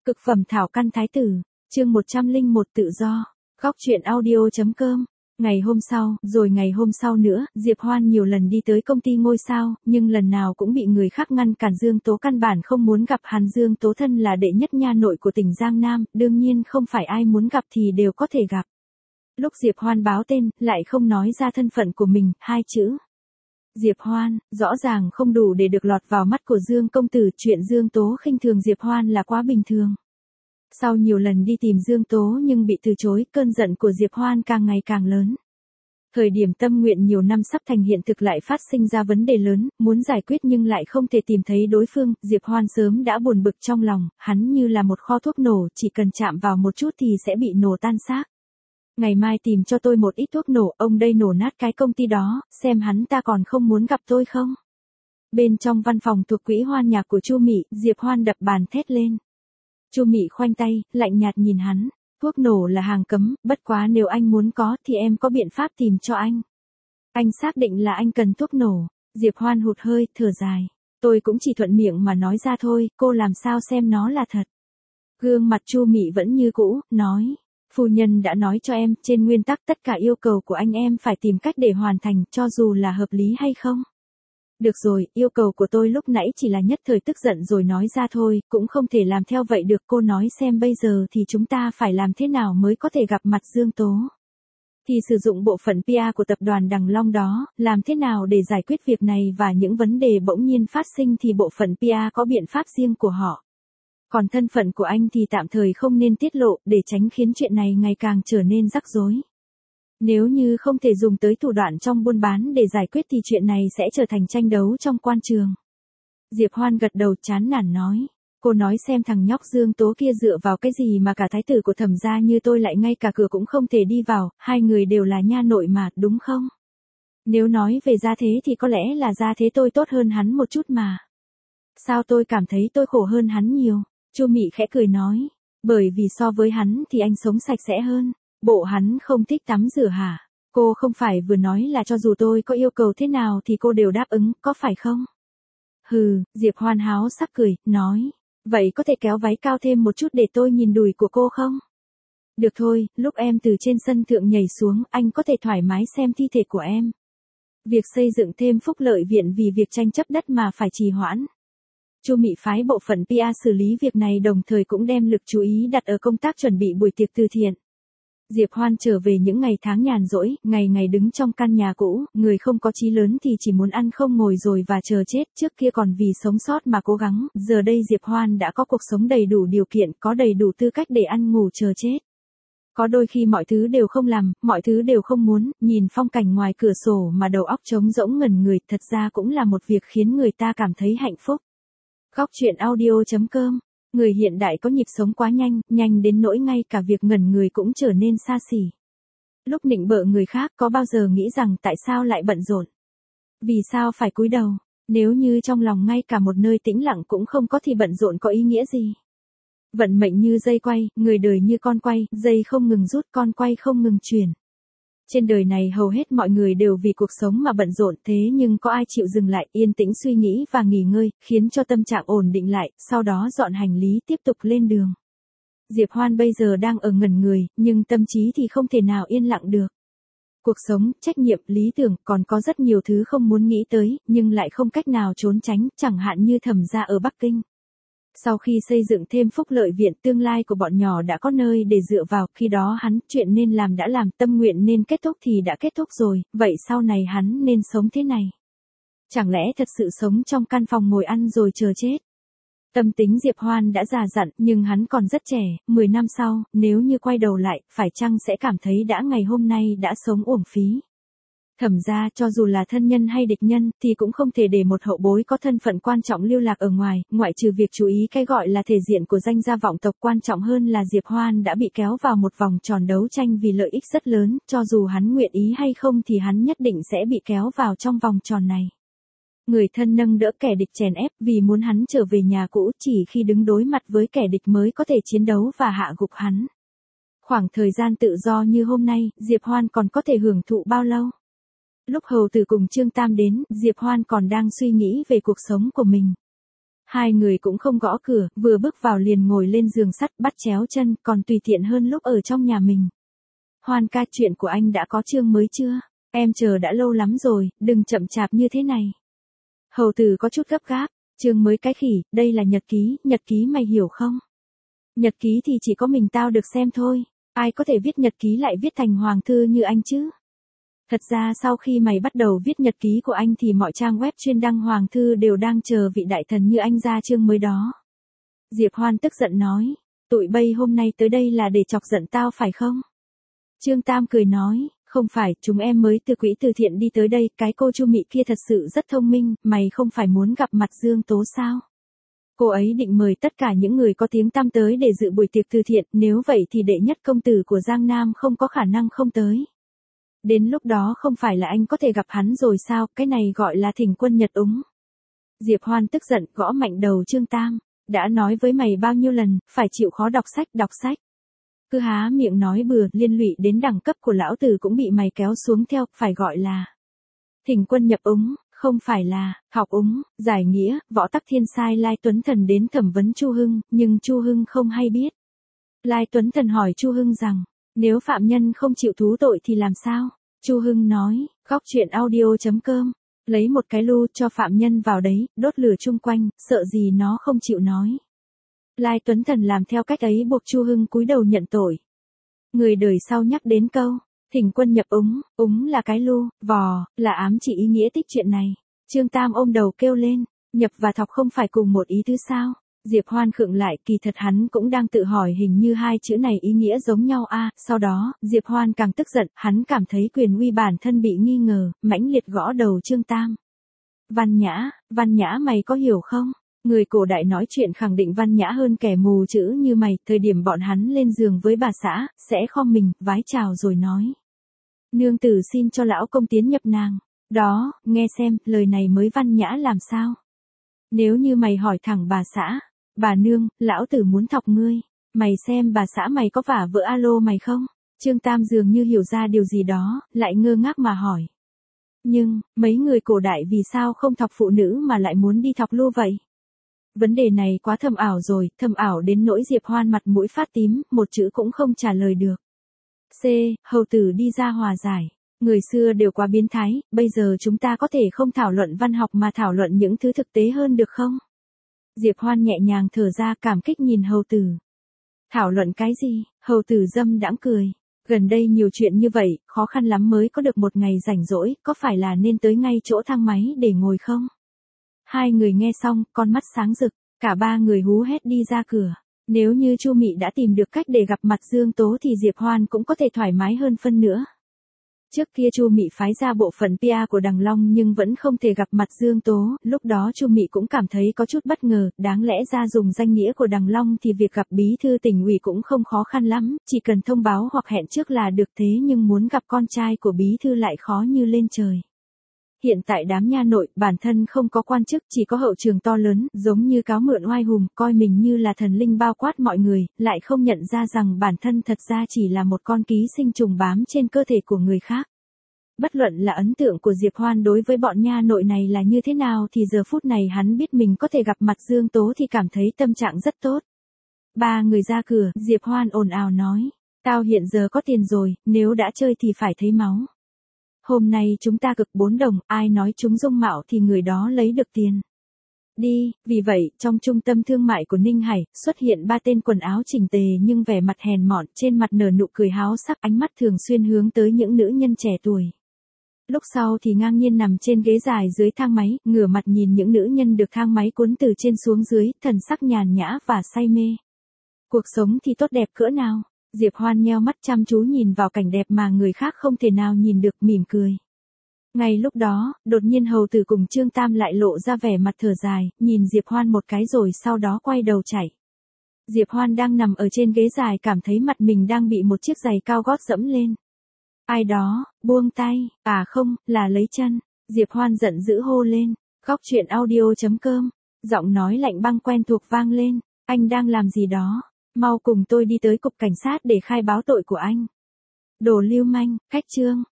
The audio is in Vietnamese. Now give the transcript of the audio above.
Cực phẩm thảo căn thái tử, chương 101 tự do, góc truyện audio.com. Ngày hôm sau, rồi ngày hôm sau nữa, Diệp Hoan nhiều lần đi tới công ty ngôi sao, nhưng lần nào cũng bị người khác ngăn cản. Dương Tố căn bản không muốn gặp hắn. Dương Tố thân là đệ nhất nha nội của tỉnh Giang Nam, đương nhiên không phải ai muốn gặp thì đều có thể gặp. Lúc Diệp Hoan báo tên, lại không nói ra thân phận của mình, hai chữ Diệp Hoan, rõ ràng không đủ để được lọt vào mắt của Dương công tử. Chuyện Dương Tố khinh thường Diệp Hoan là quá bình thường. Sau nhiều lần đi tìm Dương Tố nhưng bị từ chối, cơn giận của Diệp Hoan càng ngày càng lớn. Thời điểm tâm nguyện nhiều năm sắp thành hiện thực lại phát sinh ra vấn đề lớn, muốn giải quyết nhưng lại không thể tìm thấy đối phương. Diệp Hoan sớm đã buồn bực trong lòng, hắn như là một kho thuốc nổ, chỉ cần chạm vào một chút thì sẽ bị nổ tan xác. Ngày mai tìm cho tôi một ít thuốc nổ, ông đây nổ nát cái công ty đó, xem hắn ta còn không muốn gặp tôi không. Bên trong văn phòng thuộc quỹ hoan nhạc của Chu Mị, Diệp Hoan đập bàn thét lên. Chu Mị khoanh tay, lạnh nhạt nhìn hắn. Thuốc nổ là hàng cấm, bất quá nếu anh muốn có thì em có biện pháp tìm cho anh. Anh xác định là anh cần thuốc nổ. Diệp Hoan hụt hơi, thở dài. Tôi cũng chỉ thuận miệng mà nói ra thôi, cô làm sao xem nó là thật. Gương mặt Chu Mị vẫn như cũ, nói. Phu nhân đã nói cho em, trên nguyên tắc tất cả yêu cầu của anh em phải tìm cách để hoàn thành, cho dù là hợp lý hay không. Được rồi, yêu cầu của tôi lúc nãy chỉ là nhất thời tức giận rồi nói ra thôi, cũng không thể làm theo vậy được. Cô nói xem bây giờ thì chúng ta phải làm thế nào mới có thể gặp mặt Dương Tố. Thì sử dụng bộ phận PR của tập đoàn Đằng Long đó, làm thế nào để giải quyết việc này và những vấn đề bỗng nhiên phát sinh thì bộ phận PR có biện pháp riêng của họ. Còn thân phận của anh thì tạm thời không nên tiết lộ, để tránh khiến chuyện này ngày càng trở nên rắc rối. Nếu như không thể dùng tới thủ đoạn trong buôn bán để giải quyết thì chuyện này sẽ trở thành tranh đấu trong quan trường. Diệp Hoan gật đầu chán nản nói. Cô nói xem thằng nhóc Dương Tố kia dựa vào cái gì mà cả thái tử của Thẩm gia như tôi lại ngay cả cửa cũng không thể đi vào, hai người đều là nha nội mà, đúng không? Nếu nói về gia thế thì có lẽ là gia thế tôi tốt hơn hắn một chút mà. Sao tôi cảm thấy tôi khổ hơn hắn nhiều? Chu Mị khẽ cười nói. Bởi vì so với hắn thì anh sống sạch sẽ hơn. Bộ hắn không thích tắm rửa hả? Cô không phải vừa nói là cho dù tôi có yêu cầu thế nào thì cô đều đáp ứng, có phải không? Hừ, Diệp Hoan háo sắc cười, nói. Vậy có thể kéo váy cao thêm một chút để tôi nhìn đùi của cô không? Được thôi, lúc em từ trên sân thượng nhảy xuống, anh có thể thoải mái xem thi thể của em. Việc xây dựng thêm phúc lợi viện vì việc tranh chấp đất mà phải trì hoãn. Chu Mị phái bộ phận PR xử lý việc này, đồng thời cũng đem lực chú ý đặt ở công tác chuẩn bị buổi tiệc từ thiện. Diệp Hoan trở về những ngày tháng nhàn rỗi, ngày ngày đứng trong căn nhà cũ, người không có chí lớn thì chỉ muốn ăn không ngồi rồi và chờ chết. Trước kia còn vì sống sót mà cố gắng, giờ đây Diệp Hoan đã có cuộc sống đầy đủ điều kiện, có đầy đủ tư cách để ăn ngủ chờ chết. Có đôi khi mọi thứ đều không làm, mọi thứ đều không muốn, nhìn phong cảnh ngoài cửa sổ mà đầu óc trống rỗng ngẩn người, thật ra cũng là một việc khiến người ta cảm thấy hạnh phúc. Góc truyện audio.com. Người hiện đại có nhịp sống quá nhanh, nhanh đến nỗi ngay cả việc ngẩn người cũng trở nên xa xỉ. Lúc nịnh bợ người khác có bao giờ nghĩ rằng tại sao lại bận rộn? Vì sao phải cúi đầu? Nếu như trong lòng ngay cả một nơi tĩnh lặng cũng không có thì bận rộn có ý nghĩa gì? Vận mệnh như dây quay, người đời như con quay, dây không ngừng rút, con quay không ngừng chuyển. Trên đời này hầu hết mọi người đều vì cuộc sống mà bận rộn, thế nhưng có ai chịu dừng lại, yên tĩnh suy nghĩ và nghỉ ngơi, khiến cho tâm trạng ổn định lại, sau đó dọn hành lý tiếp tục lên đường. Diệp Hoan bây giờ đang ở ngẩn người, nhưng tâm trí thì không thể nào yên lặng được. Cuộc sống, trách nhiệm, lý tưởng, còn có rất nhiều thứ không muốn nghĩ tới, nhưng lại không cách nào trốn tránh, chẳng hạn như Thẩm gia ở Bắc Kinh. Sau khi xây dựng thêm phúc lợi viện, tương lai của bọn nhỏ đã có nơi để dựa vào, khi đó hắn, chuyện nên làm đã làm, tâm nguyện nên kết thúc thì đã kết thúc rồi, vậy sau này hắn nên sống thế này. Chẳng lẽ thật sự sống trong căn phòng ngồi ăn rồi chờ chết? Tâm tính Diệp Hoan đã già dặn, nhưng hắn còn rất trẻ, 10 năm sau, nếu như quay đầu lại, phải chăng sẽ cảm thấy đã ngày hôm nay đã sống uổng phí? Thẩm gia cho dù là thân nhân hay địch nhân thì cũng không thể để một hậu bối có thân phận quan trọng lưu lạc ở ngoài, ngoại trừ việc chú ý cái gọi là thể diện của danh gia vọng tộc, quan trọng hơn là Diệp Hoan đã bị kéo vào một vòng tròn đấu tranh vì lợi ích rất lớn, cho dù hắn nguyện ý hay không thì hắn nhất định sẽ bị kéo vào trong vòng tròn này. Người thân nâng đỡ kẻ địch chèn ép vì muốn hắn trở về nhà cũ, chỉ khi đứng đối mặt với kẻ địch mới có thể chiến đấu và hạ gục hắn. Khoảng thời gian tự do như hôm nay, Diệp Hoan còn có thể hưởng thụ bao lâu? Lúc hầu tử cùng Trương Tam đến, Diệp Hoan còn đang suy nghĩ về cuộc sống của mình. Hai người cũng không gõ cửa, vừa bước vào liền ngồi lên giường sắt bắt chéo chân, còn tùy tiện hơn lúc ở trong nhà mình. Hoan ca, chuyện của anh đã có chương mới chưa? Em chờ đã lâu lắm rồi, đừng chậm chạp như thế này. Hầu Tử có chút gấp gáp, chương mới cái khỉ, đây là nhật ký mày hiểu không? Nhật ký thì chỉ có mình tao được xem thôi, ai có thể viết nhật ký lại viết thành hoàng thư như anh chứ? Thật ra sau khi mày bắt đầu viết nhật ký của anh thì mọi trang web chuyên đăng hoàng thư đều đang chờ vị đại thần như anh ra chương mới đó. Diệp Hoan tức giận nói, tụi bay hôm nay tới đây là để chọc giận tao phải không? Trương Tam cười nói, không phải, chúng em mới từ quỹ từ thiện đi tới đây, cái cô Chu Mị kia thật sự rất thông minh, mày không phải muốn gặp mặt Dương Tố sao? Cô ấy định mời tất cả những người có tiếng tăm tới để dự buổi tiệc từ thiện, nếu vậy thì đệ nhất công tử của Giang Nam không có khả năng không tới. Đến lúc đó không phải là anh có thể gặp hắn rồi sao, cái này gọi là thỉnh quân Nhật Úng. Diệp Hoan tức giận gõ mạnh đầu Trương Tam, đã nói với mày bao nhiêu lần, phải chịu khó đọc sách. Cứ há miệng nói bừa, liên lụy đến đẳng cấp của lão tử cũng bị mày kéo xuống theo, phải gọi là thỉnh quân nhập úng, không phải là học úng, giải nghĩa. Võ Tắc Thiên sai Lai Tuấn Thần đến thẩm vấn Chu Hưng, nhưng Chu Hưng không hay biết. Lai Tuấn Thần hỏi Chu Hưng rằng, nếu phạm nhân không chịu thú tội thì làm sao? Chu Hưng nói, góc chuyện audio.com, lấy một cái lu cho phạm nhân vào đấy, đốt lửa chung quanh, sợ gì nó không chịu nói. Lai Tuấn Thần làm theo cách ấy buộc Chu Hưng cúi đầu nhận tội. Người đời sau nhắc đến câu, thỉnh quân nhập úng là cái lu, vò, là ám chỉ ý nghĩa tích chuyện này. Trương Tam ôm đầu kêu lên, nhập và thọc không phải cùng một ý tứ sao? Diệp Hoan khựng lại, kỳ thật hắn cũng đang tự hỏi hình như hai chữ này ý nghĩa giống nhau a. Sau đó, Diệp Hoan càng tức giận, hắn cảm thấy quyền uy bản thân bị nghi ngờ, mãnh liệt gõ đầu Trương Tam. Văn nhã mày có hiểu không? Người cổ đại nói chuyện khẳng định văn nhã hơn kẻ mù chữ như mày, thời điểm bọn hắn lên giường với bà xã, sẽ khom mình, vái chào rồi nói. Nương tử xin cho lão công tiến nhập nàng. Đó, nghe xem, lời này mới văn nhã làm sao? Nếu như mày hỏi thẳng bà xã, bà nương, lão tử muốn thọc ngươi, mày xem bà xã mày có vả vỡ alo mày không? Trương Tam dường như hiểu ra điều gì đó, lại ngơ ngác mà hỏi. Nhưng, mấy người cổ đại vì sao không thọc phụ nữ mà lại muốn đi thọc lu vậy? Vấn đề này quá thâm ảo rồi, thâm ảo đến nỗi Diệp Hoan mặt mũi phát tím, một chữ cũng không trả lời được. Hầu Tử đi ra hòa giải. Người xưa đều quá biến thái, bây giờ chúng ta có thể không thảo luận văn học mà thảo luận những thứ thực tế hơn được không? Diệp Hoan nhẹ nhàng thở ra, cảm kích nhìn Hầu Tử. Thảo luận cái gì? Hầu Tử dâm đãng cười. Gần đây nhiều chuyện như vậy, khó khăn lắm mới có được một ngày rảnh rỗi, có phải là nên tới ngay chỗ thang máy để ngồi không? Hai người nghe xong, con mắt sáng rực, cả ba người hú hét đi ra cửa. Nếu như Chu Mị đã tìm được cách để gặp mặt Dương Tố thì Diệp Hoan cũng có thể thoải mái hơn phân nữa. Trước kia Chu Mị phái ra bộ phận PR của Đằng Long nhưng vẫn không thể gặp mặt Dương Tố, lúc đó Chu Mị cũng cảm thấy có chút bất ngờ, đáng lẽ ra dùng danh nghĩa của Đằng Long thì việc gặp bí thư tỉnh ủy cũng không khó khăn lắm, chỉ cần thông báo hoặc hẹn trước là được, thế nhưng muốn gặp con trai của bí thư lại khó như lên trời. Hiện tại đám nha nội, bản thân không có quan chức, chỉ có hậu trường to lớn, giống như cáo mượn oai hùng, coi mình như là thần linh bao quát mọi người, lại không nhận ra rằng bản thân thật ra chỉ là một con ký sinh trùng bám trên cơ thể của người khác. Bất luận là ấn tượng của Diệp Hoan đối với bọn nha nội này là như thế nào thì giờ phút này hắn biết mình có thể gặp mặt Dương Tố thì cảm thấy tâm trạng rất tốt. Ba người ra cửa, Diệp Hoan ồn ào nói, tao hiện giờ có tiền rồi, nếu đã chơi thì phải thấy máu. Hôm nay chúng ta cực 4 đồng, ai nói chúng dung mạo thì người đó lấy được tiền. Đi, vì vậy, trong trung tâm thương mại của Ninh Hải, xuất hiện 3 tên quần áo chỉnh tề nhưng vẻ mặt hèn mọn, trên mặt nở nụ cười háo sắc, ánh mắt thường xuyên hướng tới những nữ nhân trẻ tuổi. Lúc sau thì ngang nhiên nằm trên ghế dài dưới thang máy, ngửa mặt nhìn những nữ nhân được thang máy cuốn từ trên xuống dưới, thần sắc nhàn nhã và say mê. Cuộc sống thì tốt đẹp cỡ nào? Diệp Hoan nheo mắt chăm chú nhìn vào cảnh đẹp mà người khác không thể nào nhìn được, mỉm cười. Ngay lúc đó, đột nhiên Hầu Tử cùng Trương Tam lại lộ ra vẻ mặt thở dài, nhìn Diệp Hoan một cái rồi sau đó quay đầu chạy. Diệp Hoan đang nằm ở trên ghế dài cảm thấy mặt mình đang bị một chiếc giày cao gót dẫm lên. Ai đó, buông tay, à không, là lấy chân. Diệp Hoan giận dữ hô lên, góc chuyện audio.com, giọng nói lạnh băng quen thuộc vang lên, anh đang làm gì đó? Mau cùng tôi đi tới cục cảnh sát để khai báo tội của anh. Đồ lưu manh, cách chương.